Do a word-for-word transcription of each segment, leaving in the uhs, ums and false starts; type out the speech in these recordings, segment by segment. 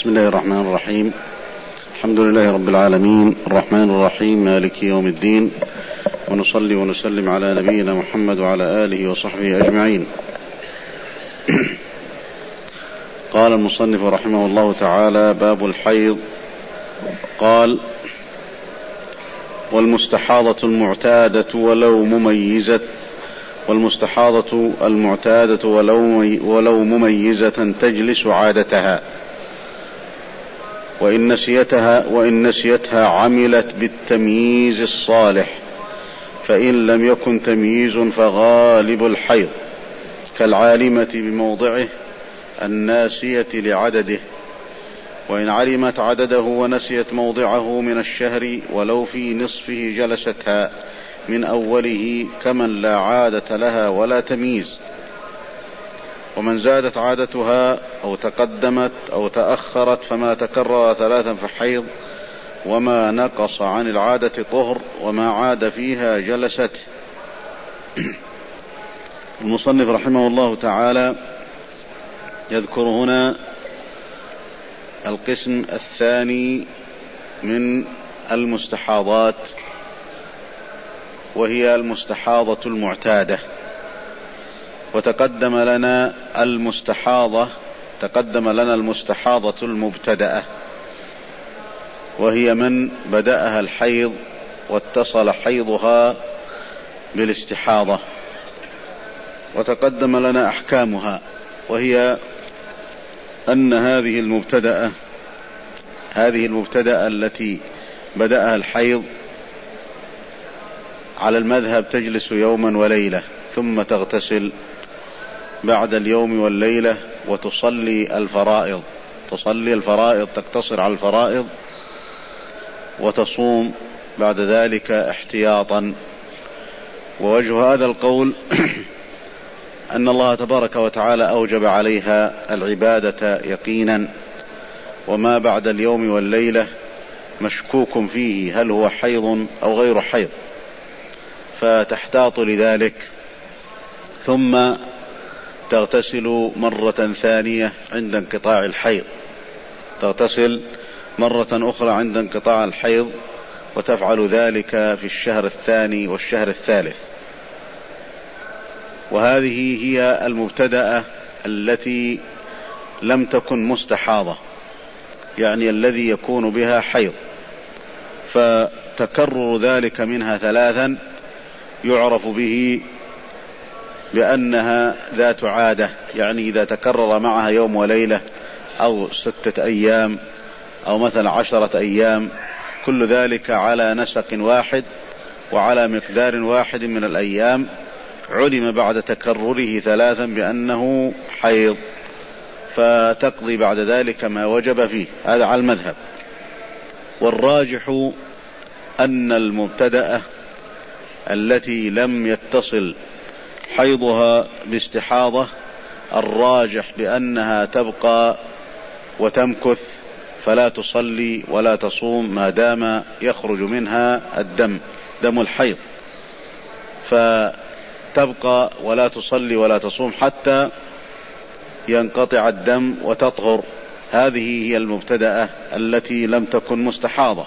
بسم الله الرحمن الرحيم. الحمد لله رب العالمين، الرحمن الرحيم، مالك يوم الدين، ونصلي ونسلم على نبينا محمد وعلى آله وصحبه أجمعين. قال المصنف رحمه الله تعالى: باب الحيض. قال: والمستحاضة المعتادة ولو مميزة والمستحاضة المعتادة ولو, ولو مميزة تجلس عادتها، وإن نسيتها, وإن نسيتها عملت بالتمييز الصالح، فإن لم يكن تمييز فغالب الحيض كالعالمة بموضعه الناسية لعدده، وإن علمت عدده ونسيت موضعه من الشهر ولو في نصفه جلستها من أوله كمن لا عادة لها ولا تمييز. ومن زادت عادتها أو تقدمت أو تأخرت فما تكرر ثلاثا فحيض، وما نقص عن العادة طهر، وما عاد فيها جلست. المصنف رحمه الله تعالى يذكر هنا القسم الثاني من المستحاضات، وهي المستحاضة المعتادة. وتقدم لنا المستحاضة تقدم لنا المستحاضة المبتدأة، وهي من بدأها الحيض واتصل حيضها بالاستحاضة. وتقدم لنا أحكامها، وهي أن هذه المبتدأة هذه المبتدأة التي بدأها الحيض على المذهب تجلس يوما وليلة، ثم تغتسل بعد اليوم والليلة وتصلي الفرائض تصلي الفرائض تقتصر على الفرائض، وتصوم بعد ذلك احتياطا. ووجه هذا القول أن الله تبارك وتعالى أوجب عليها العبادة يقينا، وما بعد اليوم والليلة مشكوك فيه هل هو حيض أو غير حيض، فتحتاط لذلك، ثم تغتسل مرة ثانية عند انقطاع الحيض تغتسل مرة أخرى عند انقطاع الحيض، وتفعل ذلك في الشهر الثاني والشهر الثالث. وهذه هي المبتدأة التي لم تكن مستحاضة، يعني الذي يكون بها حيض، فتكرر ذلك منها ثلاثا يعرف به بأنها ذات عادة، يعني إذا تكرر معها يوم وليلة أو ستة أيام أو مثلا عشرة أيام، كل ذلك على نسق واحد وعلى مقدار واحد من الأيام، علم بعد تكرره ثلاثا بأنه حيض، فتقضي بعد ذلك ما وجب فيه. هذا على المذهب. والراجح أن المبتدأة التي لم يتصل حيضها باستحاضة، الراجح بأنها تبقى وتمكث، فلا تصلي ولا تصوم ما دام يخرج منها الدم دم الحيض، فتبقى ولا تصلي ولا تصوم حتى ينقطع الدم وتطهر. هذه هي المبتدأة التي لم تكن مستحاضة،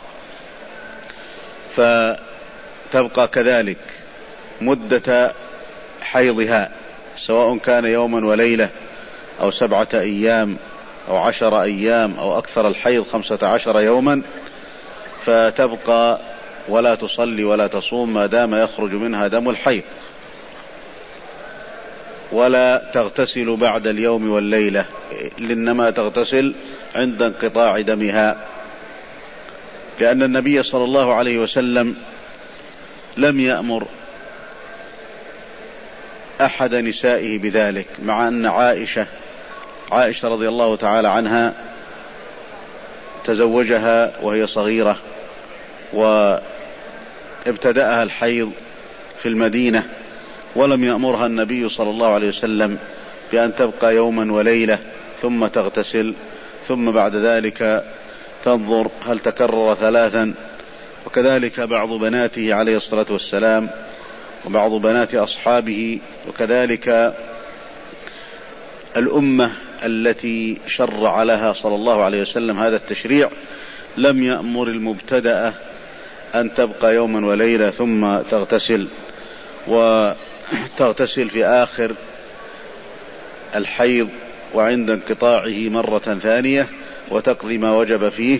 فتبقى كذلك مدة حيضها، سواء كان يوما وليلة أو سبعة أيام أو عشر أيام أو أكثر الحيض خمسة عشر يوما، فتبقى ولا تصلي ولا تصوم ما دام يخرج منها دم الحيض، ولا تغتسل بعد اليوم والليلة، إنما تغتسل عند انقطاع دمها، لأن النبي صلى الله عليه وسلم لم يأمر أحد نسائه بذلك، مع أن عائشة عائشة رضي الله تعالى عنها تزوجها وهي صغيرة، وابتدأها الحيض في المدينة، ولم يأمرها النبي صلى الله عليه وسلم بأن تبقى يوما وليلة ثم تغتسل، ثم بعد ذلك تنظر هل تكرر ثلاثا. وكذلك بعض بناته عليه الصلاة والسلام وبعض بنات أصحابه، وكذلك الأمة التي شرع لها صلى الله عليه وسلم هذا التشريع لم يأمر المبتدأة أن تبقى يوما وليلة ثم تغتسل، وتغتسل في آخر الحيض وعند انقطاعه مرة ثانية وتقضي ما وجب فيه.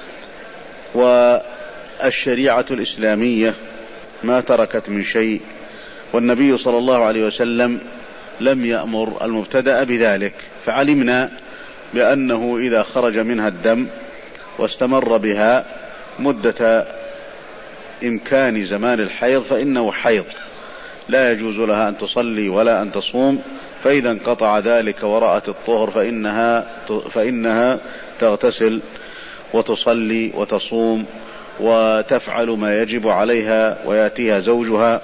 والشريعة الإسلامية ما تركت من شيء، والنبي صلى الله عليه وسلم لم يأمر المبتدأ بذلك. فعلمنا بأنه إذا خرج منها الدم واستمر بها مدة إمكان زمان الحيض فإنه حيض، لا يجوز لها أن تصلي ولا أن تصوم. فإذا انقطع ذلك ورأت الطهر فإنها, فإنها تغتسل وتصلي وتصوم وتفعل ما يجب عليها ويأتيها زوجها.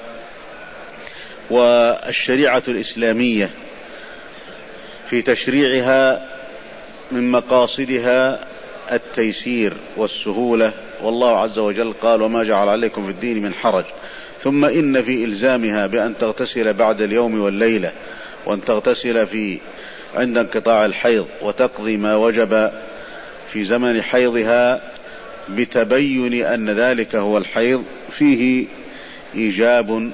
والشريعة الإسلامية في تشريعها من مقاصدها التيسير والسهولة، والله عز وجل قال: وما جعل عليكم في الدين من حرج. ثم إن في إلزامها بأن تغتسل بعد اليوم والليلة، وأن تغتسل في عند انقطاع الحيض وتقضي ما وجب في زمن حيضها بتبين أن ذلك هو الحيض، فيه إيجاب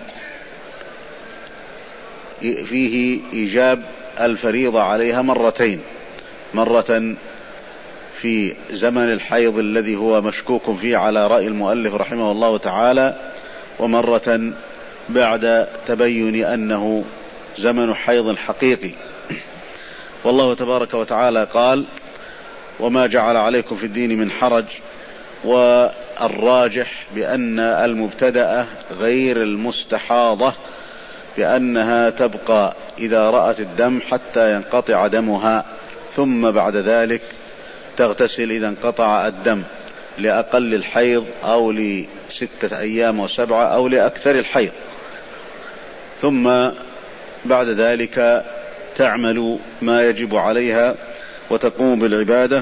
فيه إيجاب الفريضة عليها مرتين: مرة في زمن الحيض الذي هو مشكوك فيه على رأي المؤلف رحمه الله تعالى، ومرة بعد تبين أنه زمن حيض حقيقي. والله تبارك وتعالى قال: وما جعل عليكم في الدين من حرج. والراجح بأن المبتدأة غير المستحاضة بأنها تبقى إذا رأت الدم حتى ينقطع دمها، ثم بعد ذلك تغتسل إذا انقطع الدم لأقل الحيض أو لستة أيام وسبعة أو لأكثر الحيض، ثم بعد ذلك تعمل ما يجب عليها وتقوم بالعبادة،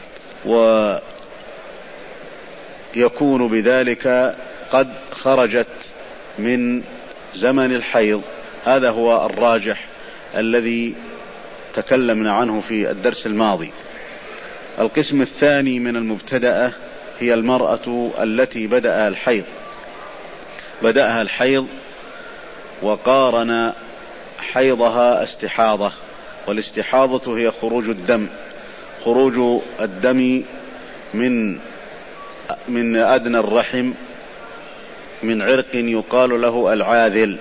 ويكون بذلك قد خرجت من زمن الحيض. هذا هو الراجح الذي تكلمنا عنه في الدرس الماضي. القسم الثاني من المبتدأة هي المرأة التي بدأها الحيض بدأها الحيض وقارن حيضها استحاضة، والاستحاضة هي خروج الدم خروج الدم من من أدنى الرحم من عرق يقال له العاذل.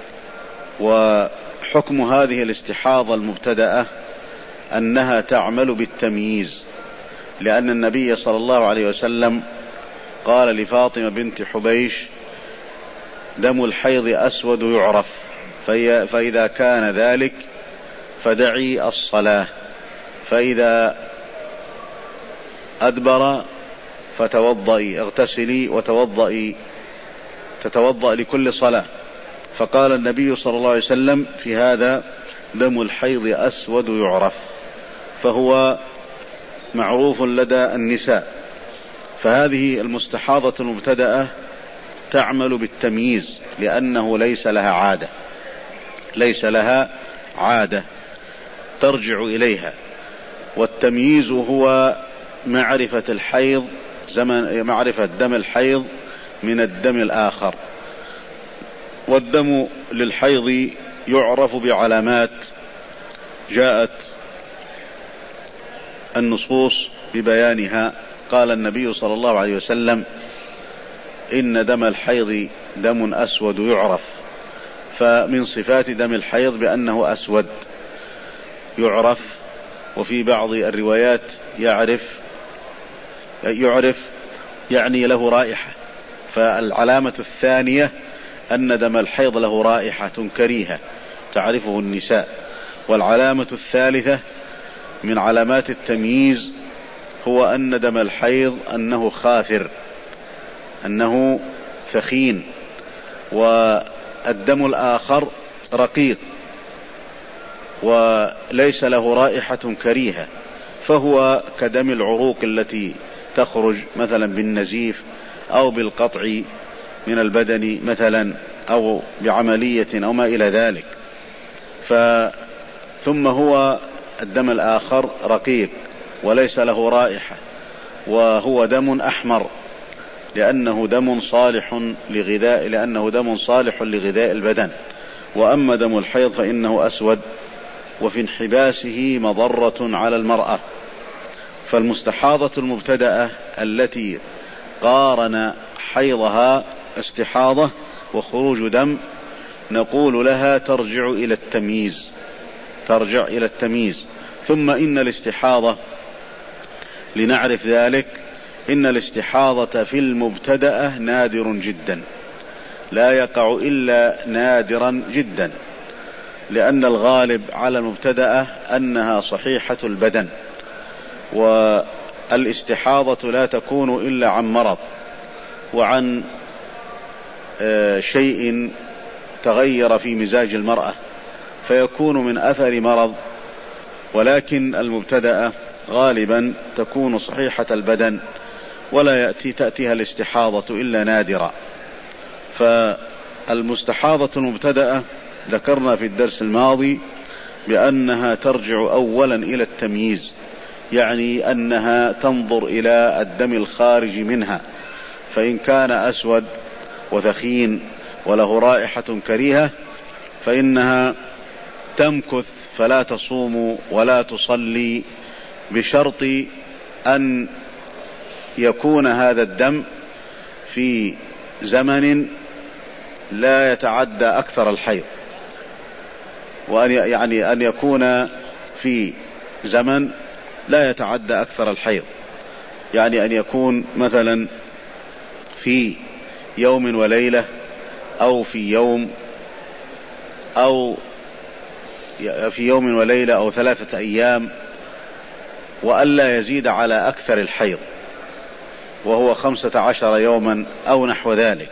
وحكم هذه الاستحاضة المبتدأة أنها تعمل بالتمييز، لأن النبي صلى الله عليه وسلم قال لفاطمة بنت حبيش: دم الحيض أسود يعرف، فإذا كان ذلك فدعي الصلاة، فإذا أدبر فتوضئي، اغتسلي وتوضئي، تتوضأ لكل صلاة. فقال النبي صلى الله عليه وسلم في هذا: دم الحيض أسود يعرف، فهو معروف لدى النساء. فهذه المستحاضة المبتدأة تعمل بالتمييز لأنه ليس لها عادة ليس لها عادة ترجع إليها. والتمييز هو معرفة الحيض زمن معرفة دم الحيض من الدم الآخر. والدم للحيض يعرف بعلامات جاءت النصوص ببيانها. قال النبي صلى الله عليه وسلم: إن دم الحيض دم أسود يعرف. فمن صفات دم الحيض بأنه أسود يعرف، وفي بعض الروايات يعرف يعرف يعني له رائحة. فالعلامة الثانية أن دم الحيض له رائحة كريهة تعرفه النساء. والعلامة الثالثة من علامات التمييز هو أن دم الحيض أنه خاثر، أنه ثخين، والدم الآخر رقيق وليس له رائحة كريهة، فهو كدم العروق التي تخرج مثلا بالنزيف أو بالقطع من البدن مثلا أو بعملية أو ما إلى ذلك. ثم هو الدم الآخر رقيق وليس له رائحة، وهو دم أحمر لأنه دم صالح لغذاء لأنه دم صالح لغذاء البدن. وأما دم الحيض فإنه أسود، وفي انحباسه مضرة على المرأة. فالمستحاضة المبتدأة التي قارن حيضها استحاضة وخروج دم نقول لها ترجع إلى التمييز ترجع إلى التمييز. ثم إن الاستحاضة، لنعرف ذلك، إن الاستحاضة في المبتدأة نادر جدا، لا يقع إلا نادرا جدا، لأن الغالب على المبتدأة أنها صحيحة البدن، والاستحاضة لا تكون إلا عن مرض وعن شيء تغير في مزاج المرأة فيكون من أثر مرض. ولكن المبتدأة غالبا تكون صحيحة البدن ولا يأتي تأتيها الاستحاضة إلا نادرا. فالمستحاضة المبتدأة ذكرنا في الدرس الماضي بأنها ترجع أولا إلى التمييز، يعني أنها تنظر إلى الدم الخارج منها، فإن كان أسود وثخين وله رائحة كريهة فإنها تمكث فلا تصوم ولا تصلي، بشرط أن يكون هذا الدم في زمن لا يتعدى أكثر الحيض، وأن يعني أن يكون في زمن لا يتعدى أكثر الحيض، يعني أن يكون مثلا في يوم وليلة أو في يوم أو في يوم وليلة أو ثلاثة أيام، وألا يزيد على أكثر الحيض وهو خمسة عشر يوما أو نحو ذلك.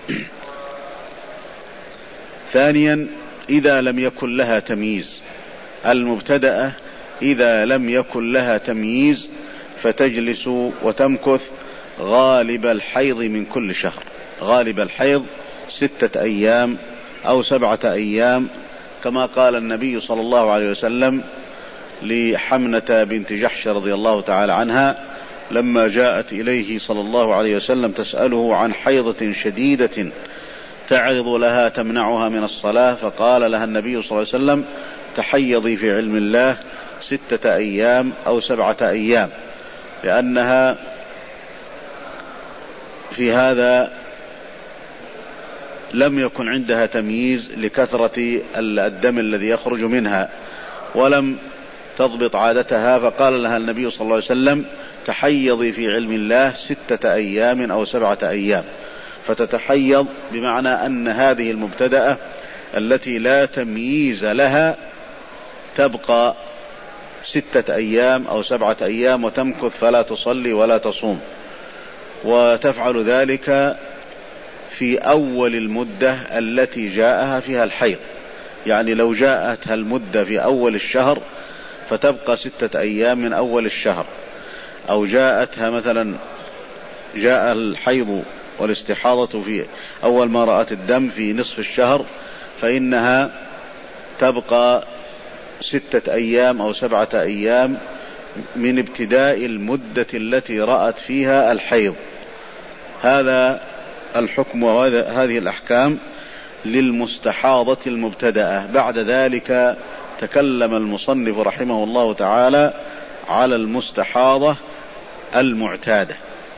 ثانيا، إذا لم يكن لها تمييز، المبتدأة إذا لم يكن لها تمييز فتجلس وتمكث غالب الحيض من كل شهر، غالب الحيض ستة أيام أو سبعة أيام، كما قال النبي صلى الله عليه وسلم لحمنة بنت جحش رضي الله تعالى عنها لما جاءت إليه صلى الله عليه وسلم تسأله عن حيضة شديدة تعرض لها تمنعها من الصلاة، فقال لها النبي صلى الله عليه وسلم: تحيضي في علم الله ستة أيام أو سبعة أيام، لأنها في هذا لم يكن عندها تمييز لكثرة الدم الذي يخرج منها ولم تضبط عادتها، فقال لها النبي صلى الله عليه وسلم: تحيضي في علم الله ستة أيام أو سبعة أيام. فتتحيض بمعنى أن هذه المبتدأة التي لا تمييز لها تبقى ستة أيام أو سبعة أيام وتمكث فلا تصلي ولا تصوم، وتفعل ذلك في أول المدة التي جاءها فيها الحيض. يعني لو جاءتها المدة في أول الشهر فتبقى ستة أيام من أول الشهر، أو جاءتها مثلا جاء الحيض والاستحاضة في أول ما رأت الدم في نصف الشهر فإنها تبقى ستة أيام أو سبعة أيام من ابتداء المدة التي رأت فيها الحيض. هذا الحكم وهذه الأحكام للمستحاضة المبتدأة. بعد ذلك تكلم المصنف رحمه الله تعالى على المستحاضة المعتادة.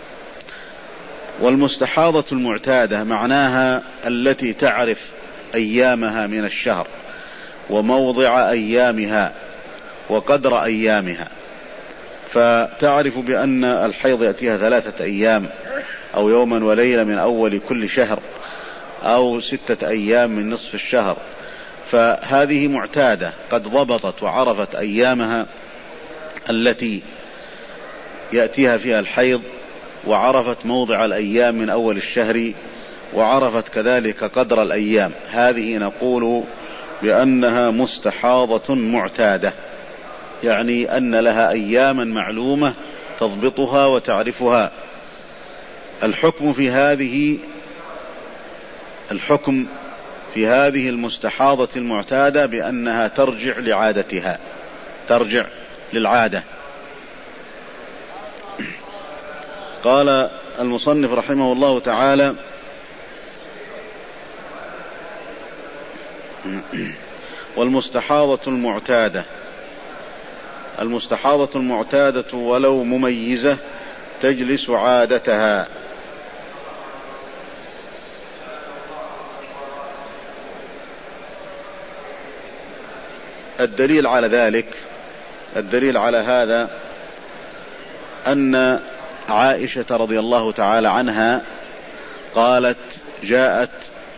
والمستحاضة المعتادة معناها التي تعرف أيامها من الشهر وموضع أيامها وقدر أيامها، فتعرف بأن الحيض يأتيها ثلاثة أيام أو يوما وليلة من أول كل شهر أو ستة أيام من نصف الشهر، فهذه معتادة قد ضبطت وعرفت أيامها التي يأتيها فيها الحيض، وعرفت موضع الأيام من أول الشهر، وعرفت كذلك قدر الأيام. هذه نقول بأنها مستحاضة معتادة، يعني أن لها أياما معلومة تضبطها وتعرفها. الحكم في هذه الحكم في هذه المستحاضة المعتادة بأنها ترجع لعادتها ترجع للعادة. قال المصنف رحمه الله تعالى: والمستحاضة المعتادة. المستحاضة المعتادة ولو مميزة تجلس عادتها. الدليل على ذلك، الدليل على هذا أن عائشة رضي الله تعالى عنها قالت جاءت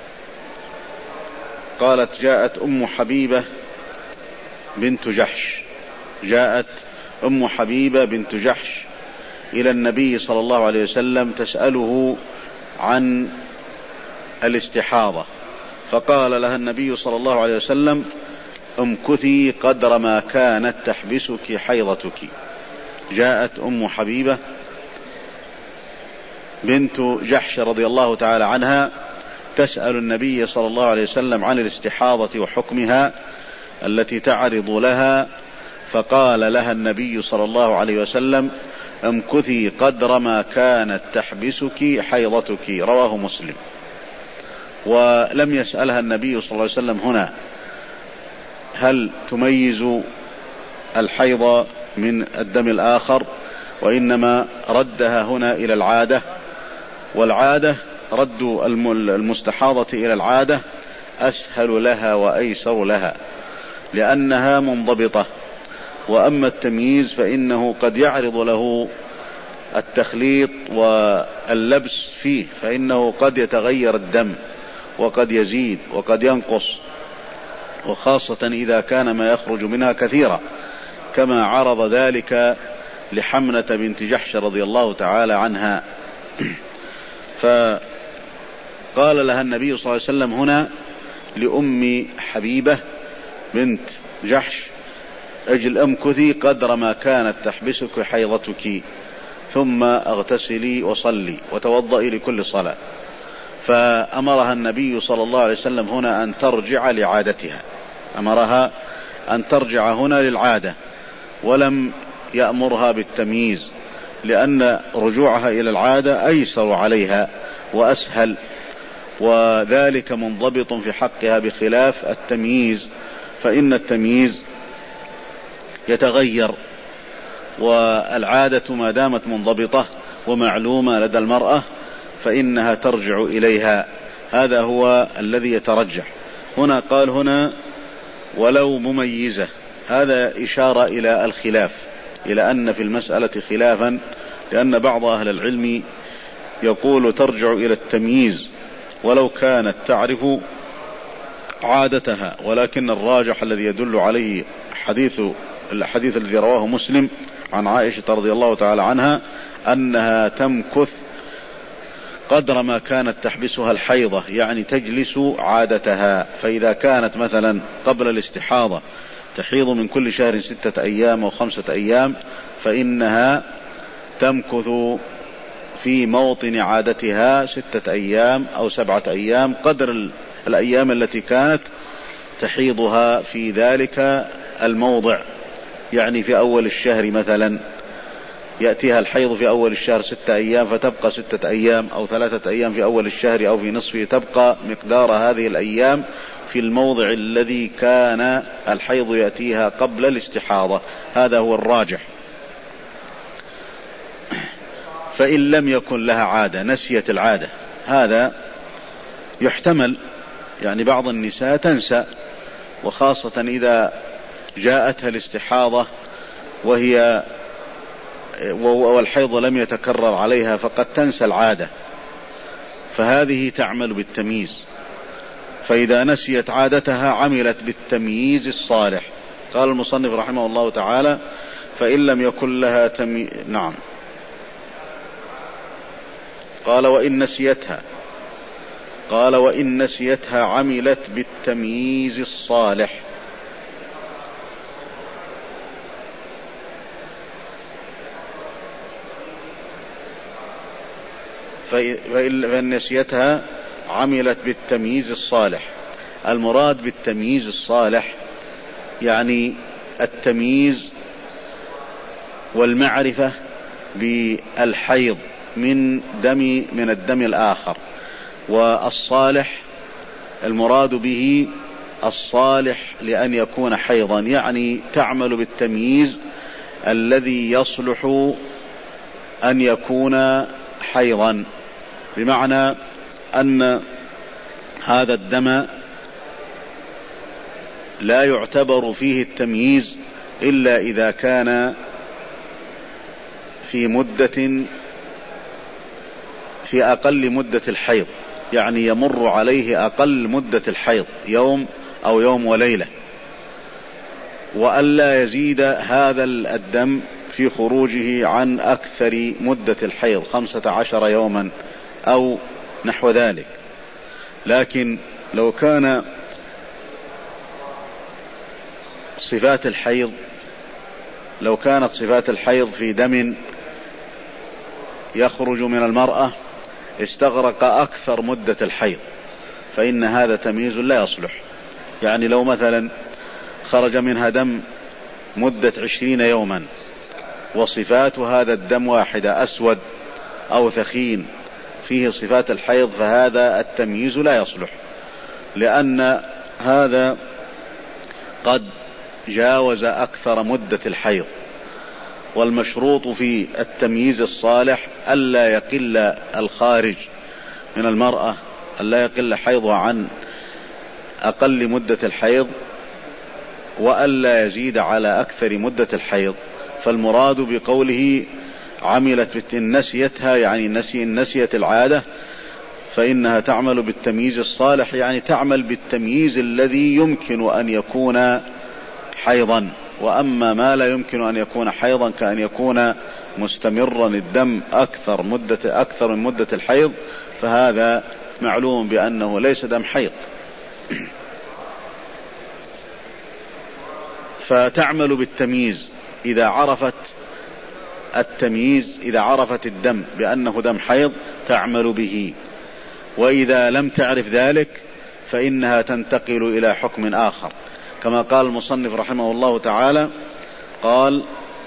قالت جاءت أم حبيبة بنت جحش جاءت أم حبيبة بنت جحش إلى النبي صلى الله عليه وسلم تسأله عن الاستحاضة، فقال لها النبي صلى الله عليه وسلم: امكثي قدر ما كانت تحبسك حيضتك. جاءت أم حبيبة بنت جحش رضي الله تعالى عنها تسأل النبي صلى الله عليه وسلم عن الاستحاضة وحكمها التي تعرض لها، فقال لها النبي صلى الله عليه وسلم: امكثي قدر ما كانت تحبسك حيضتك. رواه مسلم. ولم يسألها النبي صلى الله عليه وسلم هنا هل تميز الحيض من الدم الآخر، وإنما ردها هنا إلى العادة، والعادة رد المستحاضة إلى العادة أسهل لها وأيسر لها لأنها منضبطة. وأما التمييز فإنه قد يعرض له التخليط واللبس فيه، فإنه قد يتغير الدم وقد يزيد وقد ينقص، وخاصة إذا كان ما يخرج منها كثيرا، كما عرض ذلك لحمنة بنت جحش رضي الله تعالى عنها. فقال لها النبي صلى الله عليه وسلم هنا لأم حبيبة بنت جحش: أجل امكثي قدر ما كانت تحبسك حيضتك، ثم اغتسلي وصلي وتوضئي لكل صلاة. فأمرها النبي صلى الله عليه وسلم هنا أن ترجع لعادتها، أمرها أن ترجع هنا للعادة، ولم يأمرها بالتمييز، لأن رجوعها إلى العادة أيسر عليها وأسهل، وذلك منضبط في حقها بخلاف التمييز، فإن التمييز يتغير، والعادة ما دامت منضبطة ومعلومة لدى المرأة فإنها ترجع إليها. هذا هو الذي يترجح. هنا قال هنا ولو مميزة، هذا إشارة إلى الخلاف، إلى أن في المسألة خلافا، لأن بعض أهل العلم يقول ترجع إلى التمييز ولو كانت تعرف عادتها، ولكن الراجح الذي يدل عليه حديث الحديث الذي رواه مسلم عن عائشة رضي الله تعالى عنها أنها تمكث قدر ما كانت تحبسها الحيضة، يعني تجلس عادتها. فإذا كانت مثلا قبل الاستحاضة تحيض من كل شهر ستة أيام أو خمسة أيام، فإنها تمكث في موطن عادتها ستة أيام أو سبعة أيام قدر الأيام التي كانت تحيضها في ذلك الموضع. يعني في أول الشهر مثلا يأتيها الحيض في أول الشهر ستة أيام فتبقى ستة أيام، أو ثلاثة أيام في أول الشهر أو في نصفه، تبقى مقدار هذه الأيام في الموضع الذي كان الحيض يأتيها قبل الاستحاضة. هذا هو الراجح. فإن لم يكن لها عادة، نسيت العادة، هذا يحتمل، يعني بعض النساء تنسى، وخاصة إذا جاءتها الاستحاضة وهي والحيض لم يتكرر عليها فقد تنسى العادة، فهذه تعمل بالتمييز. فإذا نسيت عادتها عملت بالتمييز الصالح. قال المصنف رحمه الله تعالى: فإن لم يكن لها تمييز. نعم. قال وإن نسيتها قال وإن نسيتها عملت بالتمييز الصالح. فإن نسيتها عملت بالتمييز الصالح. المراد بالتمييز الصالح يعني بالتمييز والمعرفة بالحيض من دم من الدم الآخر. والصالح المراد به الصالح لأن يكون حيضا، يعني تعمل بالتمييز الذي يصلح أن يكون حيضا، بمعنى أن هذا الدم لا يعتبر فيه التمييز إلا إذا كان في مدة في أقل مدة الحيض، يعني يمر عليه أقل مدة الحيض يوم أو يوم وليلة، وألا يزيد هذا الدم في خروجه عن أكثر مدة الحيض خمسة عشر يوما أو نحو ذلك. لكن لو كان صفات الحيض لو كانت صفات الحيض في دم يخرج من المرأة استغرق أكثر مدة الحيض، فإن هذا تمييز لا يصلح. يعني لو مثلا خرج منها دم مدة عشرين يوما وصفات هذا الدم واحدة، أسود أو ثخين فيه صفات الحيض، فهذا التمييز لا يصلح، لأن هذا قد جاوز أكثر مدة الحيض. والمشروط في التمييز الصالح ألا يقل الخارج من المرأة، ألا يقل حيضها عن أقل مدة الحيض، وألا يزيد على أكثر مدة الحيض. فالمراد بقوله عملت نسيتها، يعني نسي نسيت العادة، فإنها تعمل بالتمييز الصالح، يعني تعمل بالتمييز الذي يمكن أن يكون حيضا. وأما ما لا يمكن أن يكون حيضا كأن يكون مستمرا الدم أكثر مدة أكثر من مدة الحيض، فهذا معلوم بأنه ليس دم حيض. فتعمل بالتمييز إذا عرفت التمييز إذا عرفت الدم بأنه دم حيض تعمل به، وإذا لم تعرف ذلك فإنها تنتقل إلى حكم آخر، كما قال المصنف رحمه الله تعالى، قال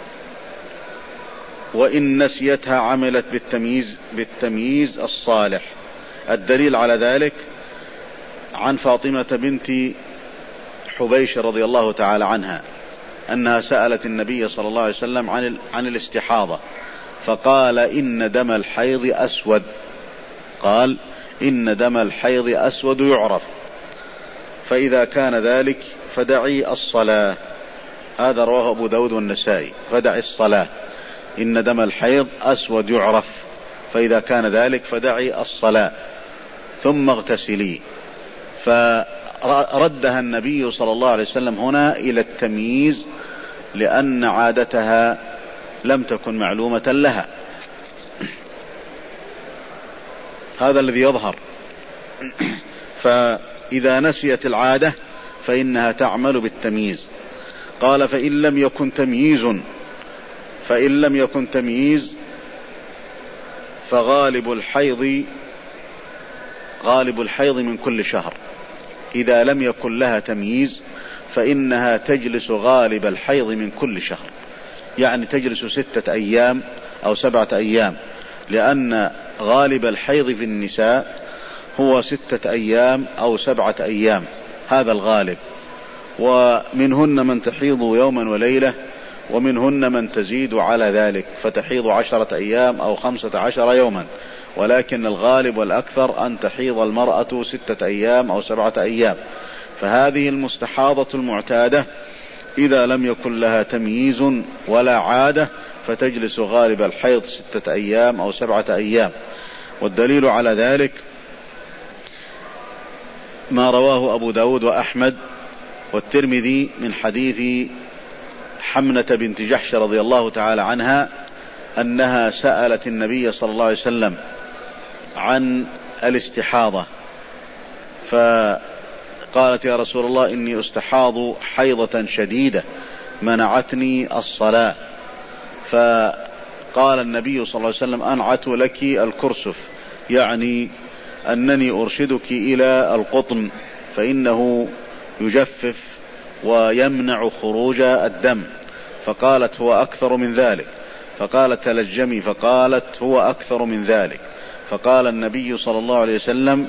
وإن نسيتها عملت بالتمييز بالتمييز الصالح. الدليل على ذلك عن فاطمة بنت حبيش رضي الله تعالى عنها أنها سألت النبي صلى الله عليه وسلم عن عن الاستحاضة، فقال إن دم الحيض أسود قال إن دم الحيض أسود يعرف، فإذا كان ذلك فدعي الصلاة. هذا رواه أبو داود والنسائي. فدعي الصلاة، إن دم الحيض أسود يعرف، فإذا كان ذلك فدعي الصلاة ثم اغتسلي. فردها النبي صلى الله عليه وسلم هنا إلى التمييز، لأن عادتها لم تكن معلومة لها. هذا الذي يظهر. فإذا نسيت العادة فإنها تعمل بالتمييز. قال فإن لم يكن تمييز فإن لم يكن تمييز فغالب الحيض غالب الحيض من كل شهر. إذا لم يكن لها تمييز فإنها تجلس غالب الحيض من كل شهر، يعني تجلس ستة أيام أو سبعة أيام، لأن غالب الحيض في النساء هو ستة أيام أو سبعة أيام، هذا الغالب. ومنهن من تحيض يوما وليلة، ومنهن من تزيد على ذلك فتحيض عشرة أيام أو خمسة عشر يوما، ولكن الغالب والأكثر أن تحيض المرأة ستة أيام أو سبعة أيام. فهذه المستحاضة المعتادة إذا لم يكن لها تمييز ولا عادة فتجلس غالب الحيض ستة أيام أو سبعة أيام. والدليل على ذلك ما رواه أبو داود وأحمد والترمذي من حديث حمنة بنت جحش رضي الله تعالى عنها أنها سألت النبي صلى الله عليه وسلم عن الاستحاضة، فقالت يا رسول الله إني أستحاض حيضة شديدة منعتني الصلاة، فقال النبي صلى الله عليه وسلم أنعت لك الكرسف، يعني أنني أرشدك إلى القطن فإنه يجفف ويمنع خروج الدم، فقالت هو أكثر من ذلك، فقالت تلجمي، فقالت هو أكثر من ذلك، فقال النبي صلى الله عليه وسلم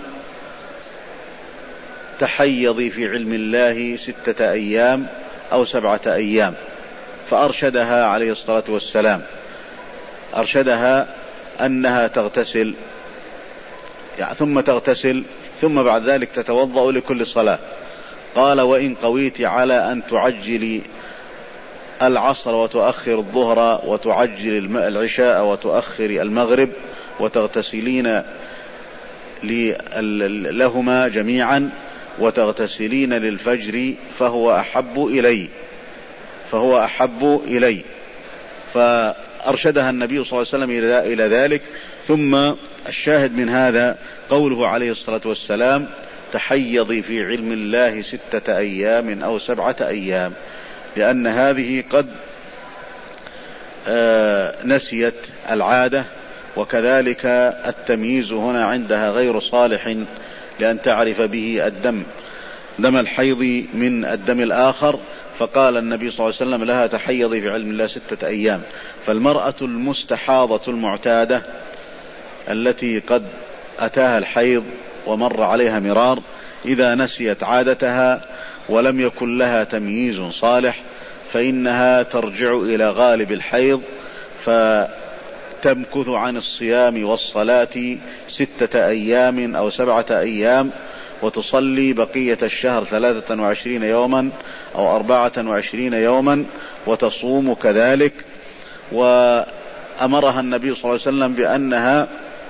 تحيضي في علم الله ستة أيام أو سبعة أيام، فأرشدها عليه الصلاة والسلام، أرشدها أنها تغتسل يعني ثم تغتسل ثم بعد ذلك تتوضأ لكل صلاة. قال وإن قويت على أن تعجلي العصر وتؤخر الظهر وتعجل العشاء وتؤخر المغرب وتغتسلين لهما جميعا وتغتسلين للفجر فهو أحب إلي فهو أحب إلي فأرشدها النبي صلى الله عليه وسلم إلى ذلك. ثم الشاهد من هذا قوله عليه الصلاة والسلام تحيضي في علم الله ستة أيام أو سبعة أيام، لأن هذه قد نسيت العادة، وكذلك التمييز هنا عندها غير صالح لأن تعرف به الدم دم الحيض من الدم الآخر، فقال النبي صلى الله عليه وسلم لها تحيضي في علم الله ستة أيام. فالمرأة المستحاضة المعتادة التي قد أتاها الحيض ومر عليها مرار إذا نسيت عادتها ولم يكن لها تمييز صالح فإنها ترجع إلى غالب الحيض فتمكث عن الصيام والصلاة ستة أيام أو سبعة أيام، وتصلي بقية الشهر ثلاثة وعشرين يوما أو أربعة وعشرين يوما وتصوم كذلك. وأمرها النبي صلى الله عليه وسلم بأنها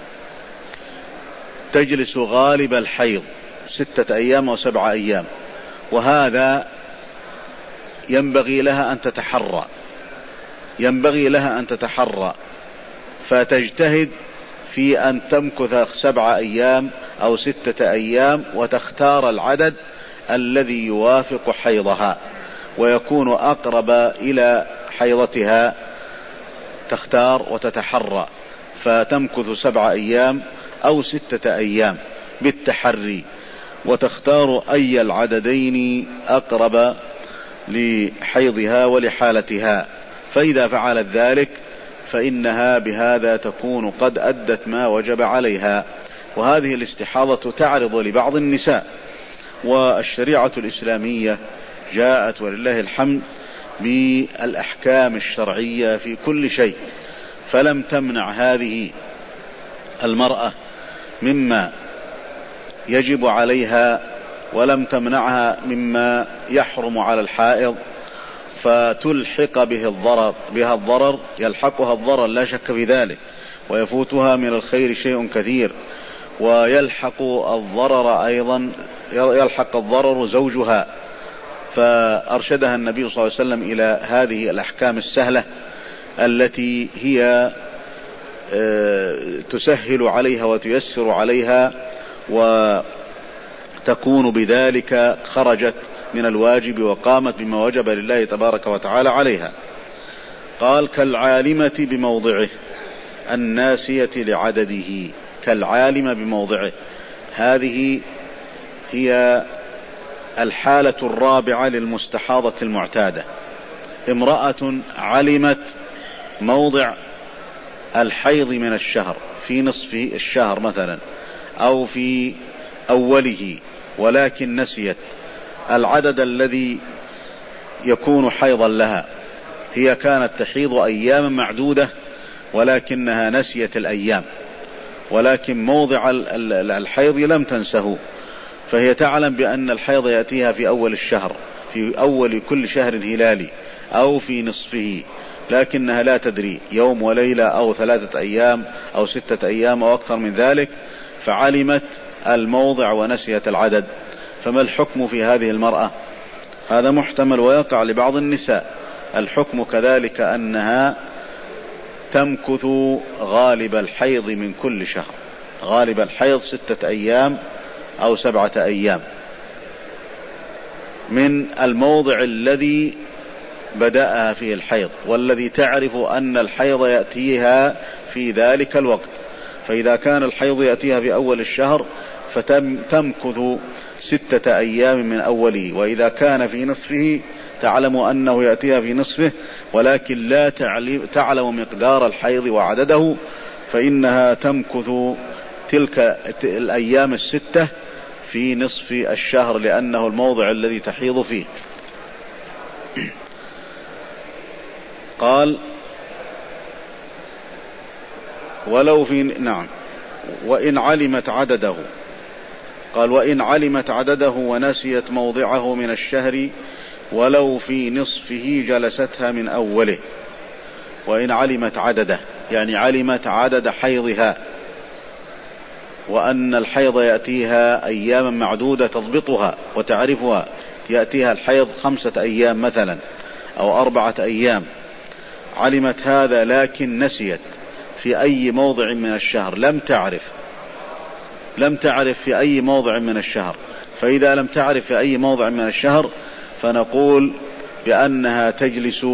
تجلس غالب الحيض ستة أيام أو سبعة أيام، وهذا ينبغي لها أن تتحرى ينبغي لها أن تتحرى فتجتهد في أن تمكث سبعة أيام أو ستة أيام وتختار العدد الذي يوافق حيضها ويكون أقرب إلى حيضتها، تختار وتتحرى فتمكث سبعة أيام أو ستة أيام بالتحري، وتختار أي العددين أقرب لحيضها ولحالتها، فإذا فعلت ذلك فإنها بهذا تكون قد أدت ما وجب عليها. وهذه الاستحاضة تعرض لبعض النساء، والشريعة الإسلامية جاءت ولله الحمد بالأحكام الشرعية في كل شيء، فلم تمنع هذه المرأة مما يجب عليها ولم تمنعها مما يحرم على الحائض فتلحق به الضرر بها الضرر يلحقها الضرر لا شك في ذلك، ويفوتها من الخير شيء كثير، ويلحق الضرر أيضا يلحق الضرر زوجها. فأرشدها النبي صلى الله عليه وسلم إلى هذه الأحكام السهلة التي هي تسهل عليها وتيسر عليها، وتكون بذلك خرجت من الواجب وقامت بما وجب لله تبارك وتعالى عليها. قال كالعالمة بموضعه الناسية لعدده، كالعالمة بموضعه، هذه هي الحالة الرابعة للمستحاضة المعتادة. امرأة علمت موضع الحيض من الشهر في نصف الشهر مثلا أو في أوله، ولكن نسيت العدد الذي يكون حيضا لها. هي كانت تحيض أياما معدودة ولكنها نسيت الأيام، ولكن موضع الحيض لم تنسه، فهي تعلم بأن الحيض يأتيها في أول الشهر في أول كل شهر هلالي أو في نصفه، لكنها لا تدري يوم وليلة أو ثلاثة أيام أو ستة أيام أو أكثر من ذلك، فعلمت الموضع ونسيت العدد. فما الحكم في هذه المرأة؟ هذا محتمل ويقع لبعض النساء. الحكم كذلك أنها تمكث غالب الحيض من كل شهر، غالب الحيض ستة أيام أو سبعة أيام من الموضع الذي بدأها فيه الحيض والذي تعرف أن الحيض يأتيها في ذلك الوقت. فإذا كان الحيض يأتيها في أول الشهر فتمكث ستة أيام من أوله، وإذا كان في نصفه تعلم أنه يأتيها في نصفه ولكن لا تعلم مقدار الحيض وعدده، فإنها تمكث تلك الأيام الستة في نصف الشهر لأنه الموضع الذي تحيض فيه. قال ولو في نعم وإن علمت عدده، قال وإن علمت عدده ونسيت موضعه من الشهر ولو في نصفه جلستها من أوله. وإن علمت عدده يعني علمت عدد حيضها، وأن الحيض يأتيها أياما معدودة تضبطها وتعرفها، يأتيها الحيض خمسة أيام مثلا أو أربعة أيام، علمت هذا لكن نسيت في أي موضع من الشهر، لم تعرف لم تعرف في أي موضع من الشهر. فإذا لم تعرف في أي موضع من الشهر فنقول بأنها تجلس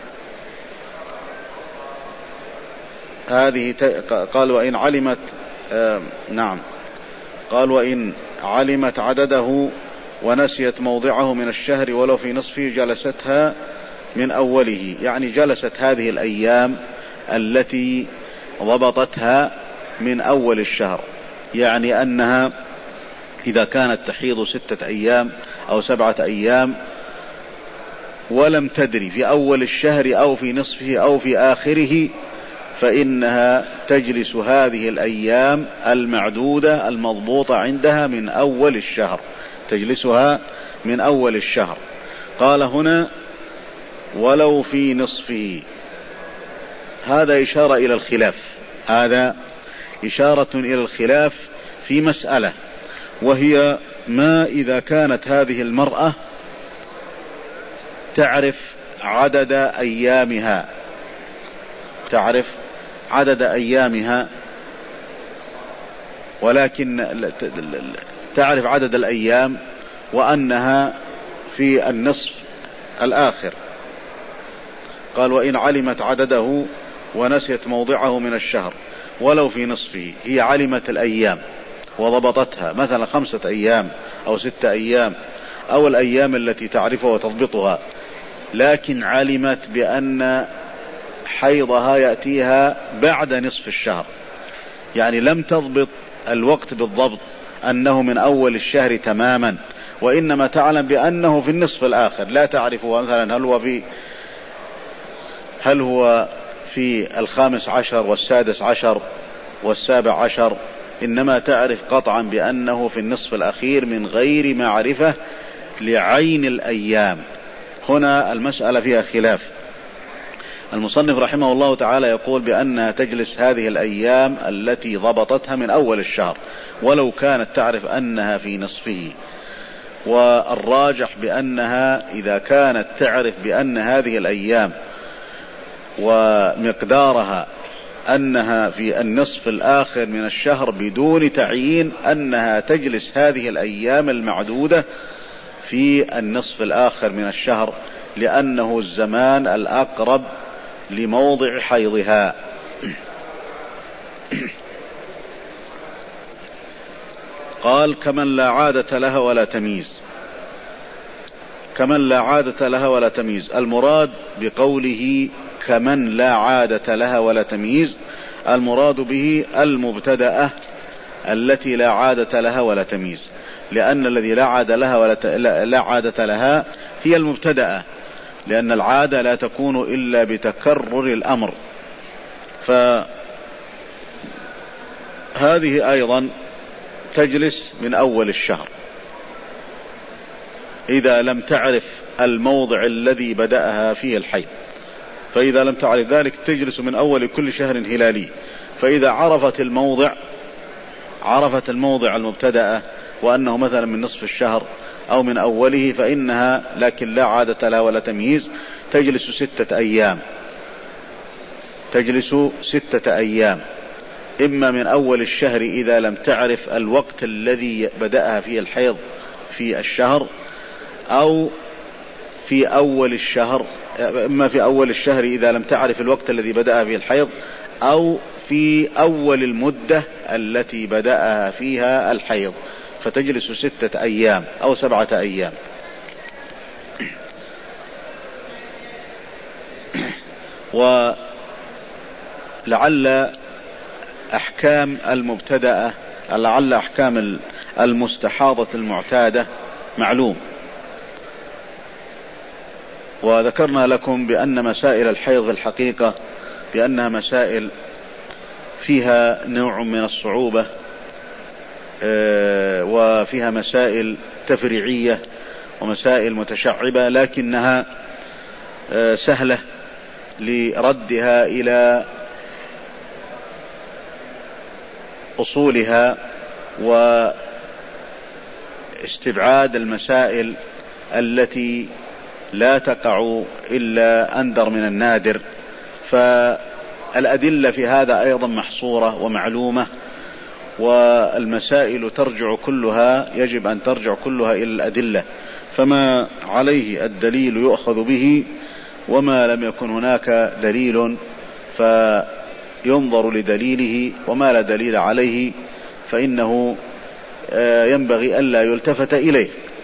هذه. قال وإن علمت آه نعم قال وإن علمت عدده ونسيت موضعه من الشهر ولو في نصفه جلستها من أوله، يعني جلست هذه الأيام التي ضبطتها من أول الشهر، يعني أنها إذا كانت تحيض ستة أيام أو سبعة أيام ولم تدري في أول الشهر أو في نصفه أو في آخره، فإنها تجلس هذه الأيام المعدودة المضبوطة عندها من أول الشهر، تجلسها من أول الشهر. قال هنا ولو في نصفه، هذا إشارة إلى الخلاف، هذا إشارة إلى الخلاف في مسألة، وهي ما إذا كانت هذه المرأة تعرف عدد أيامها تعرف عدد أيامها ولكن تعرف عدد الأيام وأنها في النصف الآخر. قال وإن علمت عدده ونسيت موضعه من الشهر ولو في نصفه، هي علمت الأيام وضبطتها مثلا خمسة أيام أو ستة أيام أو الأيام التي تعرفها وتضبطها، لكن علمت بأن حيضها يأتيها بعد نصف الشهر، يعني لم تضبط الوقت بالضبط أنه من أول الشهر تماما، وإنما تعلم بأنه في النصف الآخر، لا تعرفه مثلا هل هو في هل هو في الخامس عشر والسادس عشر والسابع عشر، إنما تعرف قطعا بأنه في النصف الأخير من غير معرفة لعين الأيام. هنا المسألة فيها خلاف. المصنف رحمه الله تعالى يقول بأنها تجلس هذه الأيام التي ضبطتها من أول الشهر ولو كانت تعرف أنها في نصفه، والراجح بأنها إذا كانت تعرف بأن هذه الأيام ومقدارها أنها في النصف الآخر من الشهر بدون تعيين، أنها تجلس هذه الأيام المعدودة في النصف الآخر من الشهر، لأنه الزمان الأقرب لموضع حيضها. قال كمن لا عادة لها ولا تمييز. كمن لا عادة لها ولا تمييز، المراد بقوله كمن لا عادة لها ولا تمييز، المراد به المبتدأة التي لا عادة لها ولا تمييز، لأن الذي لا عادة لها ولا ت... لا عادة لها هي المبتدأة، لأن العادة لا تكون إلا بتكرر الأمر. فهذه أيضا تجلس من أول الشهر إذا لم تعرف الموضع الذي بدأها فيه الحيض، فإذا لم تعرف ذلك تجلس من أول كل شهر هلالي. فإذا عرفت الموضع عرفت الموضع المبتدأة وأنه مثلا من نصف الشهر أو من أوله، فإنها لكن لا عادة لها ولا تمييز تجلس ستة أيام تجلس ستة أيام إما من أول الشهر إذا لم تعرف الوقت الذي بدأها فيه الحيض في الشهر، أو في أول الشهر إما في أول الشهر إذا لم تعرف الوقت الذي بدأها فيه الحيض، أو في أول المدة التي بدأها فيها الحيض، فتجلس ستة أيام أو سبعة أيام. ولعل أحكام المبتدأة لعل أحكام المستحاضة المعتادة معلوم، وذكرنا لكم بأن مسائل الحيض في الحقيقة بأنها مسائل فيها نوع من الصعوبة، وفيها مسائل تفريعية ومسائل متشعبة، لكنها سهلة لردها إلى أصولها واستبعاد المسائل التي لا تقع إلا أندر من النادر. فالأدلة في هذا أيضا محصورة ومعلومة، والمسائل ترجع كلها يجب أن ترجع كلها إلى الأدلة، فما عليه الدليل يؤخذ به، وما لم يكن هناك دليل فينظر لدليله، وما لا دليل عليه فإنه ينبغي ألا يلتفت إليه.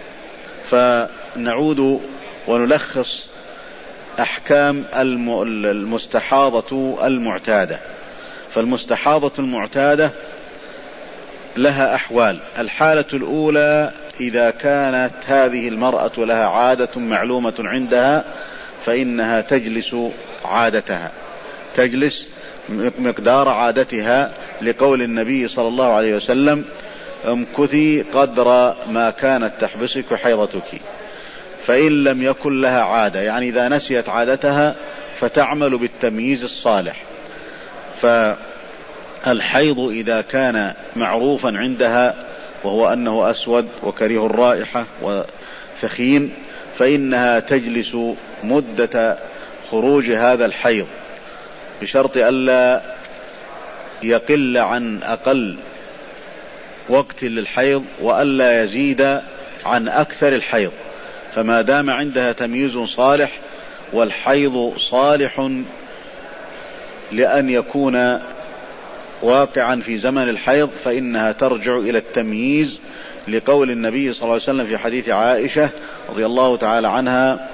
فنعود ونلخص أحكام المستحاضة المعتادة. فالمستحاضة المعتادة لها أحوال. الحالة الأولى إذا كانت هذه المرأة لها عادة معلومة عندها فإنها تجلس عادتها، تجلس مقدار عادتها، لقول النبي صلى الله عليه وسلم: امكثي قدر ما كانت تحبسك حيضتك. فإن لم يكن لها عادة، يعني إذا نسيت عادتها فتعمل بالتمييز الصالح. فالحيض إذا كان معروفا عندها وهو أنه أسود وكريه الرائحة وثخين فإنها تجلس مدة خروج هذا الحيض، بشرط ألا يقل عن أقل وقت للحيض وألا يزيد عن أكثر الحيض. فما دام عندها تمييز صالح والحيض صالح لأن يكون واقعا في زمن الحيض فإنها ترجع إلى التمييز، لقول النبي صلى الله عليه وسلم في حديث عائشة رضي الله تعالى عنها: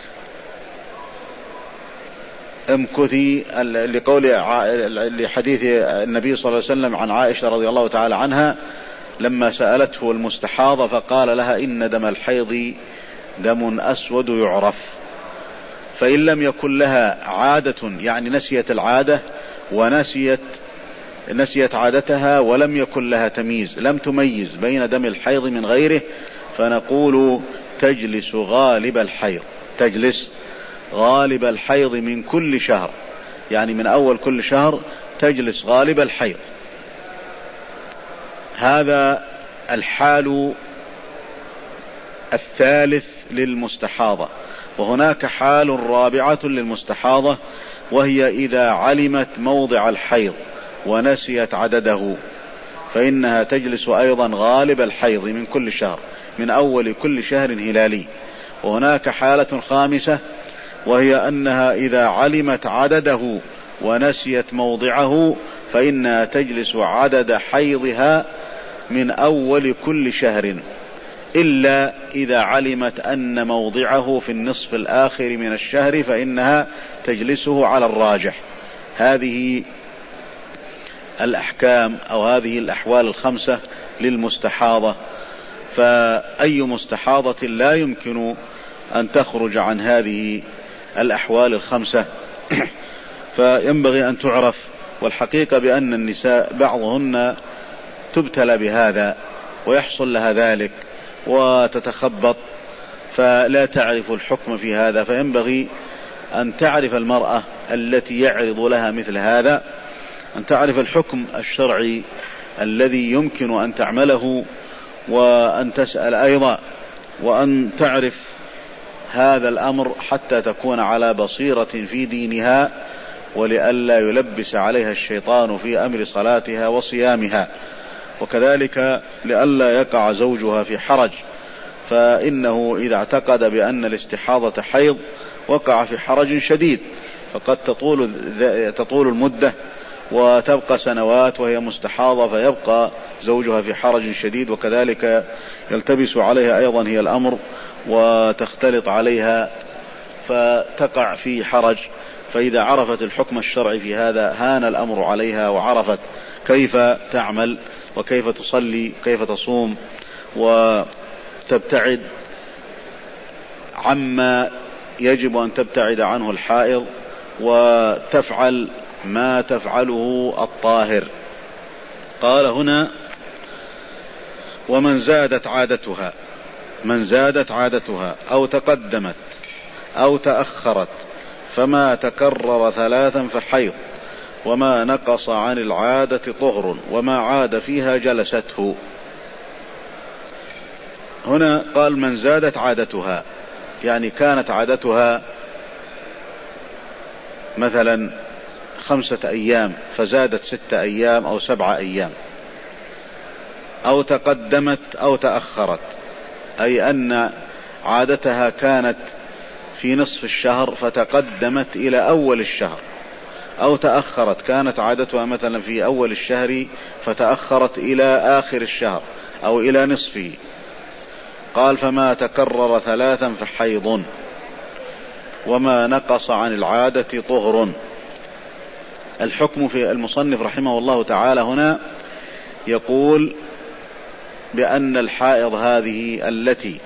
امكثي، لقول لحديث النبي صلى الله عليه وسلم عن عائشة رضي الله تعالى عنها لما سألته المستحاضة فقال لها: إن دم الحيض دم أسود يعرف. فإن لم يكن لها عادة، يعني نسيت العادة ونسيت نسيت عادتها ولم يكن لها تمييز، لم تميز بين دم الحيض من غيره، فنقول تجلس غالب الحيض، تجلس غالب الحيض من كل شهر، يعني من أول كل شهر تجلس غالب الحيض. هذا الحال الثالث للمستحاضة. وهناك حال رابعة للمستحاضة، وهي إذا علمت موضع الحيض ونسيت عدده فإنها تجلس أيضا غالب الحيض من كل شهر، من أول كل شهر هلالي. وهناك حالة خامسة، وهي أنها إذا علمت عدده ونسيت موضعه فإنها تجلس عدد حيضها من أول كل شهر، إلا إذا علمت أن موضعه في النصف الآخر من الشهر فإنها تجلسه على الراجح. هذه الأحكام أو هذه الأحوال الخمسة للمستحاضة. فأي مستحاضة لا يمكن أن تخرج عن هذه الأحوال الخمسة فينبغي أن تعرف. والحقيقة بأن النساء بعضهن تبتلى بهذا ويحصل لها ذلك وتتخبط فلا تعرف الحكم في هذا، فينبغي أن تعرف المرأة التي يعرض لها مثل هذا، أن تعرف الحكم الشرعي الذي يمكن أن تعمله، وأن تسأل أيضا، وأن تعرف هذا الأمر حتى تكون على بصيرة في دينها، ولئلا يلبس عليها الشيطان في أمر صلاتها وصيامها، وكذلك لئلا يقع زوجها في حرج، فإنه إذا اعتقد بأن الاستحاضة حيض وقع في حرج شديد، فقد تطول تطول المدة وتبقى سنوات وهي مستحاضة فيبقى زوجها في حرج شديد، وكذلك يلتبس عليها أيضا هي الأمر وتختلط عليها فتقع في حرج. فإذا عرفت الحكم الشرعي في هذا هان الأمر عليها، وعرفت كيف تعمل وكيف تصلي وكيف تصوم، وتبتعد عما يجب أن تبتعد عنه الحائض، وتفعل ما تفعله الطاهر. قال هنا: ومن زادت عادتها، من زادت عادتها أو تقدمت أو تأخرت فما تكرر ثلاثا فحيض، وما نقص عن العادة طهر، وما عاد فيها جلسته. هنا قال من زادت عادتها، يعني كانت عادتها مثلا خمسة أيام فزادت ستة أيام أو سبعة أيام، أو تقدمت أو تأخرت، أي أن عادتها كانت في نصف الشهر فتقدمت إلى أول الشهر، أو تأخرت كانت عادتها مثلا في أول الشهر فتأخرت إلى آخر الشهر أو إلى نصفه. قال فما تكرر ثلاثا فحيض، وما نقص عن العادة طهر. الحكم في المصنف رحمه الله تعالى هنا يقول بأن الحائض هذه التي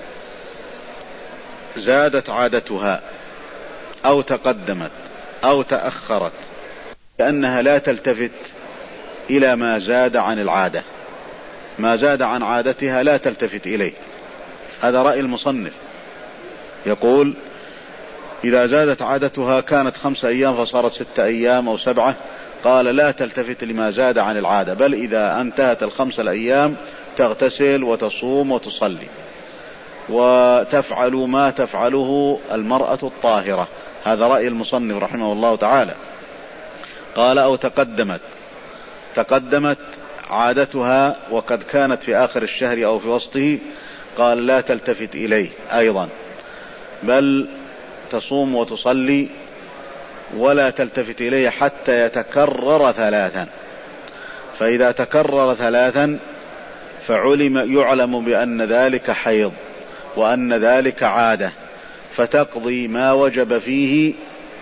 زادت عادتها أو تقدمت أو تأخرت لأنها لا تلتفت إلى ما زاد عن العادة، ما زاد عن عادتها لا تلتفت إليه. هذا رأي المصنف، يقول إذا زادت عادتها كانت خمسة أيام فصارت ستة أيام أو سبعة، قال لا تلتفت لما زاد عن العادة، بل إذا انتهت الخمسة الأيام تغتسل وتصوم وتصلي وتفعل ما تفعله المرأة الطاهرة. هذا رأي المصنف رحمه الله تعالى. قال أو تقدمت، تقدمت عادتها وقد كانت في آخر الشهر أو في وسطه، قال لا تلتفت إليه أيضا، بل تصوم وتصلي ولا تلتفت إليه حتى يتكرر ثلاثا. فإذا تكرر ثلاثا فعلم يعلم بأن ذلك حيض وأن ذلك عادة، فتقضي ما وجب فيه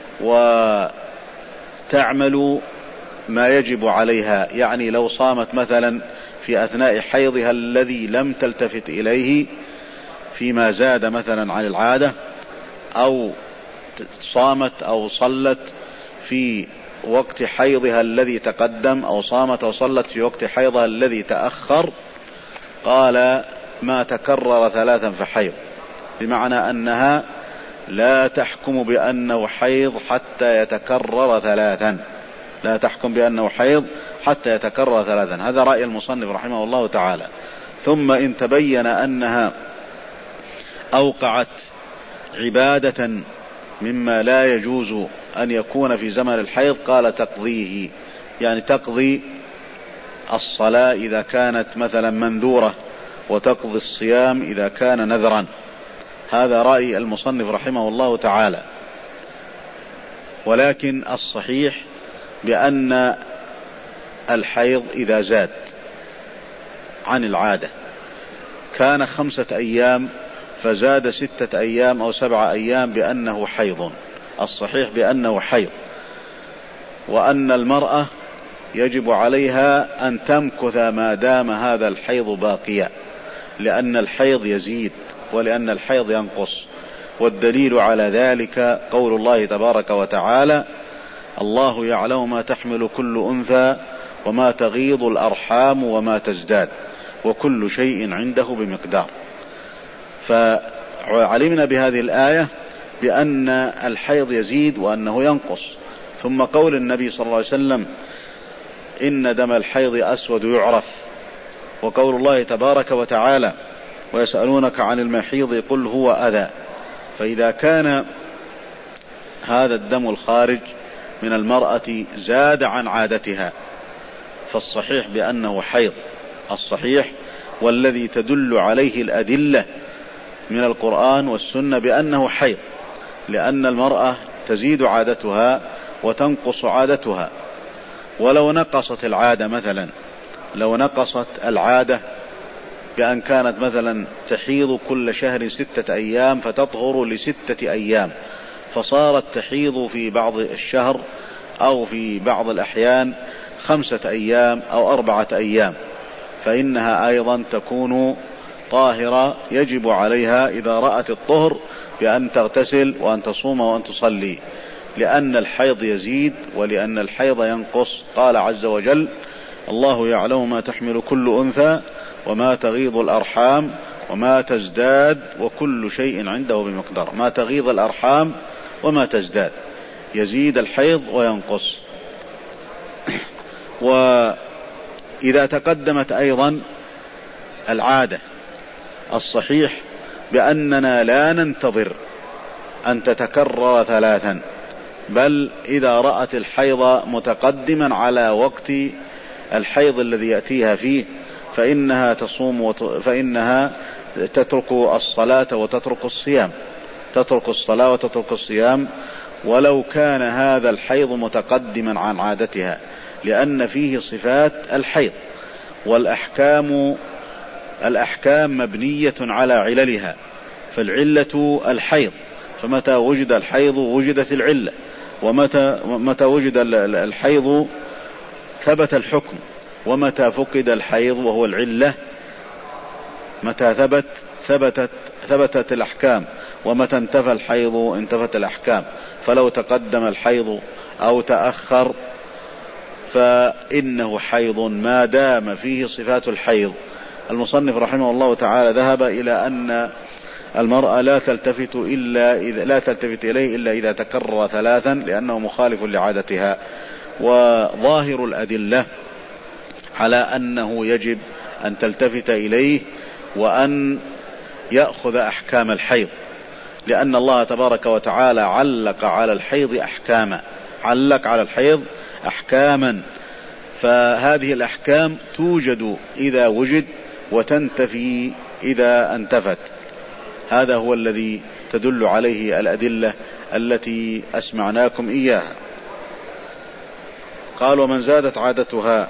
وتعمل ما يجب عليها. يعني لو صامت مثلا في أثناء حيضها الذي لم تلتفت إليه فيما زاد مثلا عن العادة، أو صامت أو صلت في وقت حيضها الذي تقدم، أو صامت أو صلت في وقت حيضها الذي تأخر، قال ما تكرر ثلاثا فحيض، بمعنى أنها لا تحكم بأنه حيض حتى يتكرر ثلاثا، لا تحكم بأنه حيض حتى يتكرر ثلاثا. هذا رأي المصنف رحمه الله تعالى. ثم إن تبين أنها أوقعت عبادة مما لا يجوز أن يكون في زمن الحيض، قال تقضيه، يعني تقضي الصلاة إذا كانت مثلا منذورة، وتقضي الصيام إذا كان نذرا. هذا رأي المصنف رحمه الله تعالى. ولكن الصحيح بأن الحيض إذا زاد عن العادة كان خمسة أيام فزاد ستة أيام أو سبعة أيام بأنه حيض، الصحيح بأنه حيض، وأن المرأة يجب عليها أن تمكث ما دام هذا الحيض باقيا، لأن الحيض يزيد ولأن الحيض ينقص. والدليل على ذلك قول الله تبارك وتعالى: الله يعلم ما تحمل كل أنثى وما تغيض الأرحام وما تزداد وكل شيء عنده بمقدار. فعلمنا بهذه الآية بأن الحيض يزيد وأنه ينقص. ثم قول النبي صلى الله عليه وسلم: إن دم الحيض أسود يعرف، وقول الله تبارك وتعالى: ويسألونك عن المحيض قل هو أذى. فإذا كان هذا الدم الخارج من المرأة زاد عن عادتها فالصحيح بأنه حيض، الصحيح والذي تدل عليه الأدلة من القرآن والسنة بأنه حيض، لأن المرأة تزيد عادتها وتنقص عادتها. ولو نقصت العادة مثلا، لو نقصت العادة بأن كانت مثلا تحيض كل شهر ستة أيام فتطهر لستة أيام، فصارت تحيض في بعض الشهر أو في بعض الأحيان خمسة أيام أو أربعة أيام، فإنها أيضا تكون طاهرة، يجب عليها إذا رأت الطهر بأن تغتسل وأن تصوم وأن تصلي، لأن الحيض يزيد ولأن الحيض ينقص. قال عز وجل: الله يعلم ما تحمل كل أنثى وما تغيض الأرحام وما تزداد وكل شيء عنده بمقدار. ما تغيض الأرحام وما تزداد، يزيد الحيض وينقص. وإذا تقدمت أيضا العادة، الصحيح بأننا لا ننتظر أن تتكرر ثلاثا، بل إذا رأت الحيض متقدما على وقت الحيض الذي يأتيها فيه فإنها تصوم وت... فإنها تترك الصلاة وتترك الصيام، تترك الصلاة وتترك الصيام ولو كان هذا الحيض متقدما عن عادتها، لأن فيه صفات الحيض، والأحكام الأحكام مبنية على عللها، فالعلة الحيض، فمتى وجد الحيض وجدت العلة، ومتى متى وجد الحيض ثبت الحكم، ومتى فقد الحيض وهو العلة متى ثبت ثبتت ثبتت الأحكام، ومتى انتفى الحيض انتفت الأحكام. فلو تقدم الحيض أو تأخر فإنه حيض ما دام فيه صفات الحيض. المصنف رحمه الله تعالى ذهب إلى أن المرأة لا تلتفت إلا إذا لا تلتفت إليه إلا إذا تكرر ثلاثا، لأنه مخالف لعادتها. وظاهر الأدلة على أنه يجب أن تلتفت إليه وأن يأخذ أحكام الحيض، لأن الله تبارك وتعالى علق على الحيض أحكاما، علق على الحيض أحكاما، فهذه الأحكام توجد إذا وجد وتنتفي إذا انتفت. هذا هو الذي تدل عليه الأدلة التي أسمعناكم إياها. قال: ومن زادت عادتها.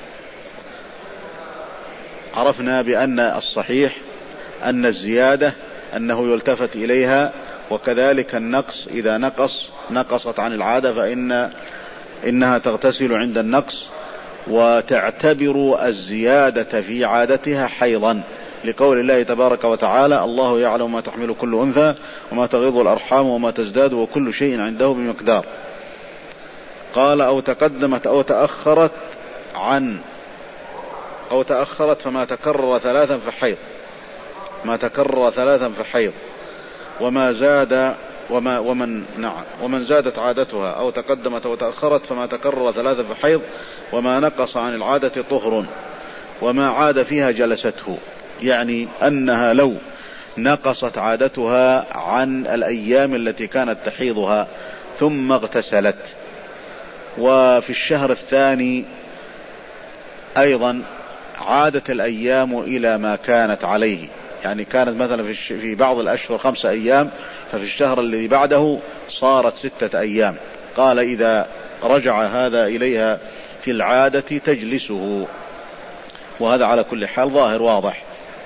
عرفنا بأن الصحيح أن الزيادة أنه يلتفت إليها، وكذلك النقص إذا نقص نقصت عن العادة فإن إنها تغتسل عند النقص وتعتبر الزيادة في عادتها حيضا، لقول الله تبارك وتعالى: الله يعلم ما تحمل كل أنثى وما تغيض الأرحام وما تزداد وكل شيء عنده بمقدار. قال: أو تقدمت أو تأخرت عن أو تأخرت فما تكرر ثلاثا فحيض، ما تكرر ثلاثا فحيض، وما زاد وما ومن نعم ومن زادت عادتها أو تقدمت أو تأخرت فما تكرر ثلاثا فحيض، وما نقص عن العادة طهر، وما عاد فيها جلسته. يعني أنها لو نقصت عادتها عن الأيام التي كانت تحيضها ثم اغتسلت، وفي الشهر الثاني أيضا عادت الأيام إلى ما كانت عليه، يعني كانت مثلا في بعض الأشهر خمسة أيام، ففي الشهر الذي بعده صارت ستة أيام. قال: إذا رجع هذا إليها في العادة تجلسه. وهذا على كل حال ظاهر واضح.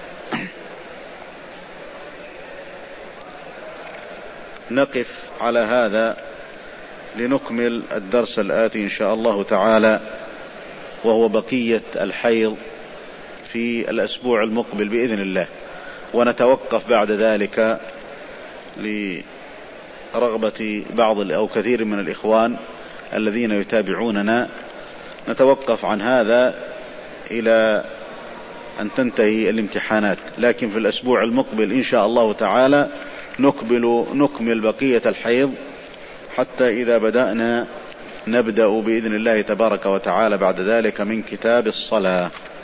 نقف على هذا لنكمل الدرس الآتي إن شاء الله تعالى، وهو بقية الحيض في الأسبوع المقبل بإذن الله، ونتوقف بعد ذلك لرغبة بعض أو كثير من الإخوان الذين يتابعوننا، نتوقف عن هذا إلى أن تنتهي الامتحانات، لكن في الأسبوع المقبل إن شاء الله تعالى نكمل, نكمل بقية الحيض، حتى إذا بدأنا نبدأ بإذن الله تبارك وتعالى بعد ذلك من كتاب الصلاة.